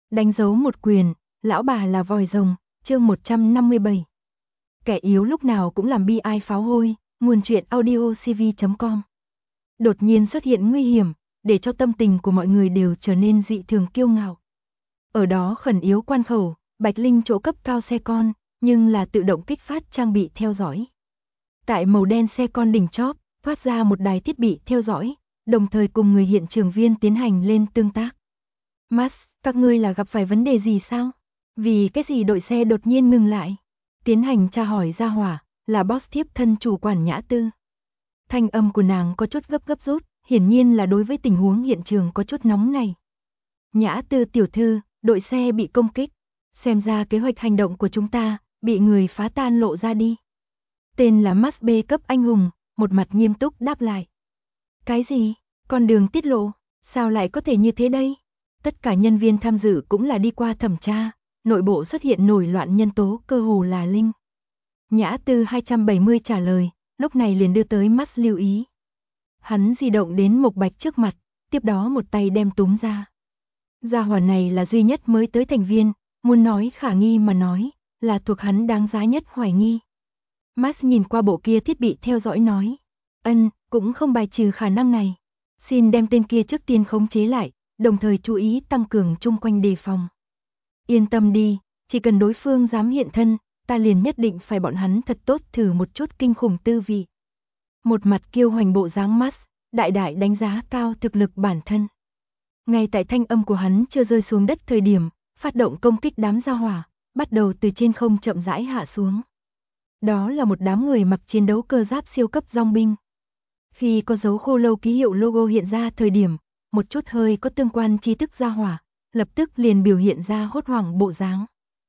Đánh dấu một quyền, lão bà là vòi rồng, chương 157. Kẻ yếu lúc nào cũng làm bi ai pháo hôi, nguồn truyện audiocv.com. Đột nhiên xuất hiện nguy hiểm, để cho tâm tình của mọi người đều trở nên dị thường kiêu ngạo. Ở đó khẩn yếu quan khẩu, Bạch Linh chỗ cấp cao xe con, nhưng là tự động kích phát trang bị theo dõi. Tại màu đen xe con đỉnh chóp, thoát ra một đài thiết bị theo dõi, đồng thời cùng người hiện trường viên tiến hành lên tương tác. Max, các ngươi là gặp phải vấn đề gì sao? Vì cái gì đội xe đột nhiên ngừng lại? Tiến hành tra hỏi ra hỏa, là boss thiếp thân chủ quản Nhã Tư. Thanh âm của nàng có chút gấp rút, hiển nhiên là đối với tình huống hiện trường có chút nóng này. Nhã Tư tiểu thư, đội xe bị công kích. Xem ra kế hoạch hành động của chúng ta, bị người phá tan lộ ra đi. Tên là Max B cấp anh hùng, một mặt nghiêm túc đáp lại. Cái gì? Con đường tiết lộ, sao lại có thể như thế đây? Tất cả nhân viên tham dự cũng là đi qua thẩm tra, nội bộ xuất hiện nổi loạn nhân tố cơ hồ là linh. Nhã Tư 270 trả lời, lúc này liền đưa tới Max lưu ý. Hắn di động đến Mộc Bạch trước mặt, tiếp đó một tay đem túm ra. Gia hỏa này là duy nhất mới tới thành viên, muốn nói khả nghi mà nói, là thuộc hắn đáng giá nhất hoài nghi. Max nhìn qua bộ kia thiết bị theo dõi nói, cũng không bài trừ khả năng này. Xin đem tên kia trước tiên khống chế lại, đồng thời chú ý tăng cường chung quanh đề phòng. Yên tâm đi, chỉ cần đối phương dám hiện thân, ta liền nhất định phải bọn hắn thật tốt thử một chút kinh khủng tư vị. Một mặt kiêu hoành bộ dáng Max, đại đánh giá cao thực lực bản thân. Ngay tại thanh âm của hắn chưa rơi xuống đất thời điểm, phát động công kích đám gia hỏa, bắt đầu từ trên không chậm rãi hạ xuống. Đó là một đám người mặc chiến đấu cơ giáp siêu cấp dòng binh. Khi có dấu khô lâu ký hiệu logo hiện ra thời điểm, một chút hơi có tương quan tri thức gia hỏa, lập tức liền biểu hiện ra hốt hoảng bộ dáng.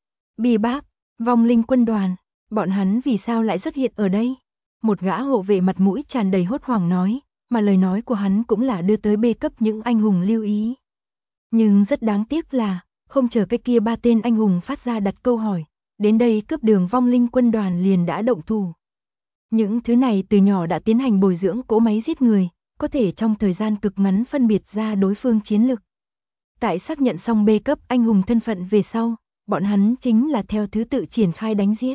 Bì báp, vong linh quân đoàn, bọn hắn vì sao lại xuất hiện ở đây? Một gã hộ vệ mặt mũi tràn đầy hốt hoảng nói, mà lời nói của hắn cũng là đưa tới B cấp những anh hùng lưu ý. Nhưng rất đáng tiếc là, không chờ cái kia ba tên anh hùng phát ra đặt câu hỏi, đến đây cướp đường vong linh quân đoàn liền đã động thủ. Những thứ này từ nhỏ đã tiến hành bồi dưỡng cỗ máy giết người, có thể trong thời gian cực ngắn phân biệt ra đối phương chiến lực. Tại xác nhận xong B cấp anh hùng thân phận về sau, bọn hắn chính là theo thứ tự triển khai đánh giết.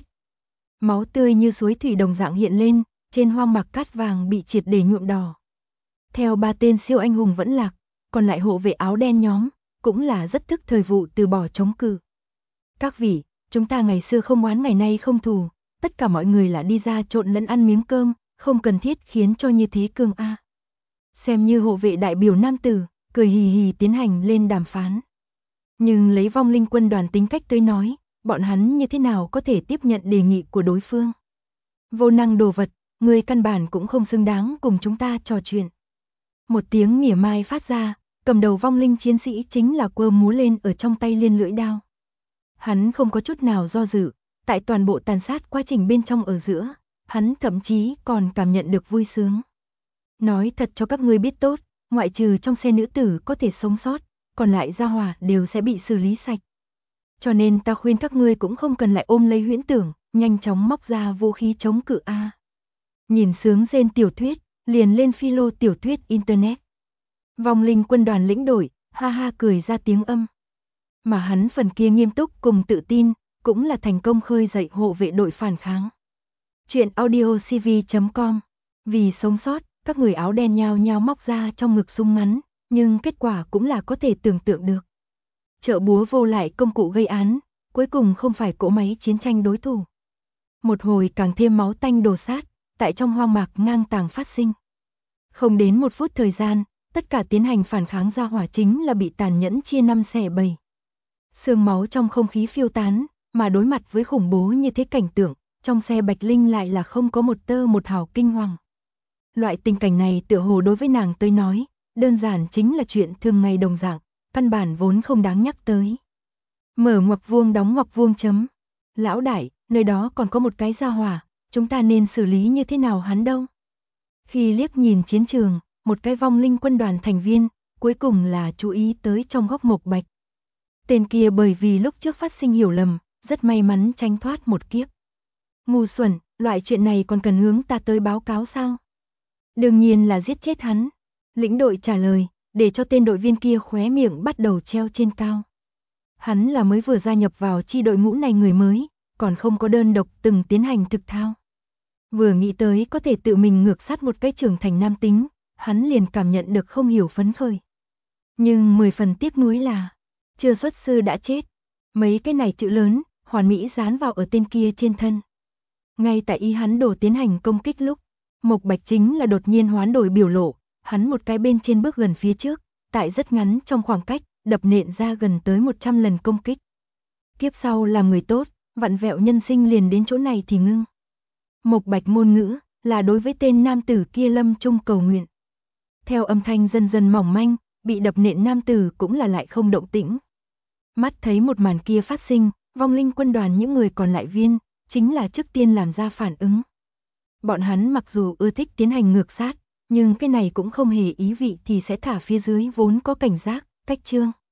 Máu tươi như suối thủy đồng dạng hiện lên, trên hoang mạc cát vàng bị triệt để nhuộm đỏ. Theo ba tên siêu anh hùng vẫn lạc, còn lại hộ vệ áo đen nhóm, cũng là rất thức thời vụ từ bỏ chống cự. Các vị, chúng ta ngày xưa không oán ngày nay không thù, tất cả mọi người là đi ra trộn lẫn ăn miếng cơm, không cần thiết khiến cho như thế cương a. Xem như hộ vệ đại biểu nam tử, cười hì hì tiến hành lên đàm phán. Nhưng lấy vong linh quân đoàn tính cách tới nói, bọn hắn như thế nào có thể tiếp nhận đề nghị của đối phương. Vô năng đồ vật, người căn bản cũng không xứng đáng cùng chúng ta trò chuyện. Một tiếng mỉa mai phát ra, cầm đầu vong linh chiến sĩ chính là quơ múa lên ở trong tay liên lưỡi đao. Hắn không có chút nào do dự, tại toàn bộ tàn sát quá trình bên trong ở giữa, hắn thậm chí còn cảm nhận được vui sướng. Nói thật cho các ngươi biết tốt, ngoại trừ trong xe nữ tử có thể sống sót, còn lại gia hỏa đều sẽ bị xử lý sạch. Cho nên ta khuyên các ngươi cũng không cần lại ôm lấy huyễn tưởng, nhanh chóng móc ra vũ khí chống cự a. Nhìn sướng rên tiểu thuyết, liền lên philo tiểu thuyết internet. Vong linh quân đoàn lĩnh đội, ha ha cười ra tiếng âm. Mà hắn phần kia nghiêm túc cùng tự tin, cũng là thành công khơi dậy hộ vệ đội phản kháng. Chuyện audiocv.com. Vì sống sót, các người áo đen nhao nhao móc ra trong ngực súng ngắn, nhưng kết quả cũng là có thể tưởng tượng được. Trợ búa vô lại công cụ gây án, cuối cùng không phải cỗ máy chiến tranh đối thủ. Một hồi càng thêm máu tanh đổ sát, tại trong hoang mạc ngang tàng phát sinh. Không đến một phút thời gian, tất cả tiến hành phản kháng gia hỏa chính là bị tàn nhẫn chia năm xẻ bảy. Sương máu trong không khí phiêu tán, mà đối mặt với khủng bố như thế cảnh tượng, trong xe Bạch Linh lại là không có một tơ một hào kinh hoàng. Loại tình cảnh này tựa hồ đối với nàng tới nói, đơn giản chính là chuyện thường ngày đồng dạng, căn bản vốn không đáng nhắc tới. Mở ngoặc vuông đóng ngoặc vuông chấm. Lão đại, nơi đó còn có một cái gia hỏa, chúng ta nên xử lý như thế nào hắn đâu? Khi liếc nhìn chiến trường, một cái vong linh quân đoàn thành viên, cuối cùng là chú ý tới trong góc Mộc Bạch. Tên kia bởi vì lúc trước phát sinh hiểu lầm, rất may mắn tránh thoát một kiếp. Ngu xuẩn, loại chuyện này còn cần hướng ta tới báo cáo sao? Đương nhiên là giết chết hắn. Lĩnh đội trả lời, để cho tên đội viên kia khóe miệng bắt đầu treo trên cao. Hắn là mới vừa gia nhập vào chi đội ngũ này người mới, còn không có đơn độc từng tiến hành thực thao. Vừa nghĩ tới có thể tự mình ngược sát một cái trưởng thành nam tính, hắn liền cảm nhận được không hiểu phấn khởi. Nhưng 10 phần tiếc nuối là, chưa xuất sư đã chết. Mấy cái này chữ lớn, hoàn mỹ dán vào ở tên kia trên thân. Ngay tại ý hắn đổ tiến hành công kích lúc, Mộc Bạch chính là đột nhiên hoán đổi biểu lộ, hắn một cái bên trên bước gần phía trước, tại rất ngắn trong khoảng cách, đập nện ra gần tới 100 lần công kích. Kiếp sau làm người tốt, vặn vẹo nhân sinh liền đến chỗ này thì ngưng. Mộc Bạch ngôn ngữ, là đối với tên nam tử kia lâm trung cầu nguyện. Theo âm thanh dần dần mỏng manh, bị đập nện nam tử cũng là lại không động tĩnh. Mắt thấy một màn kia phát sinh, vong linh quân đoàn những người còn lại viên, chính là trước tiên làm ra phản ứng. Bọn hắn mặc dù ưa thích tiến hành ngược sát, nhưng cái này cũng không hề ý vị thì sẽ thả phía dưới vốn có cảnh giác, cách trương.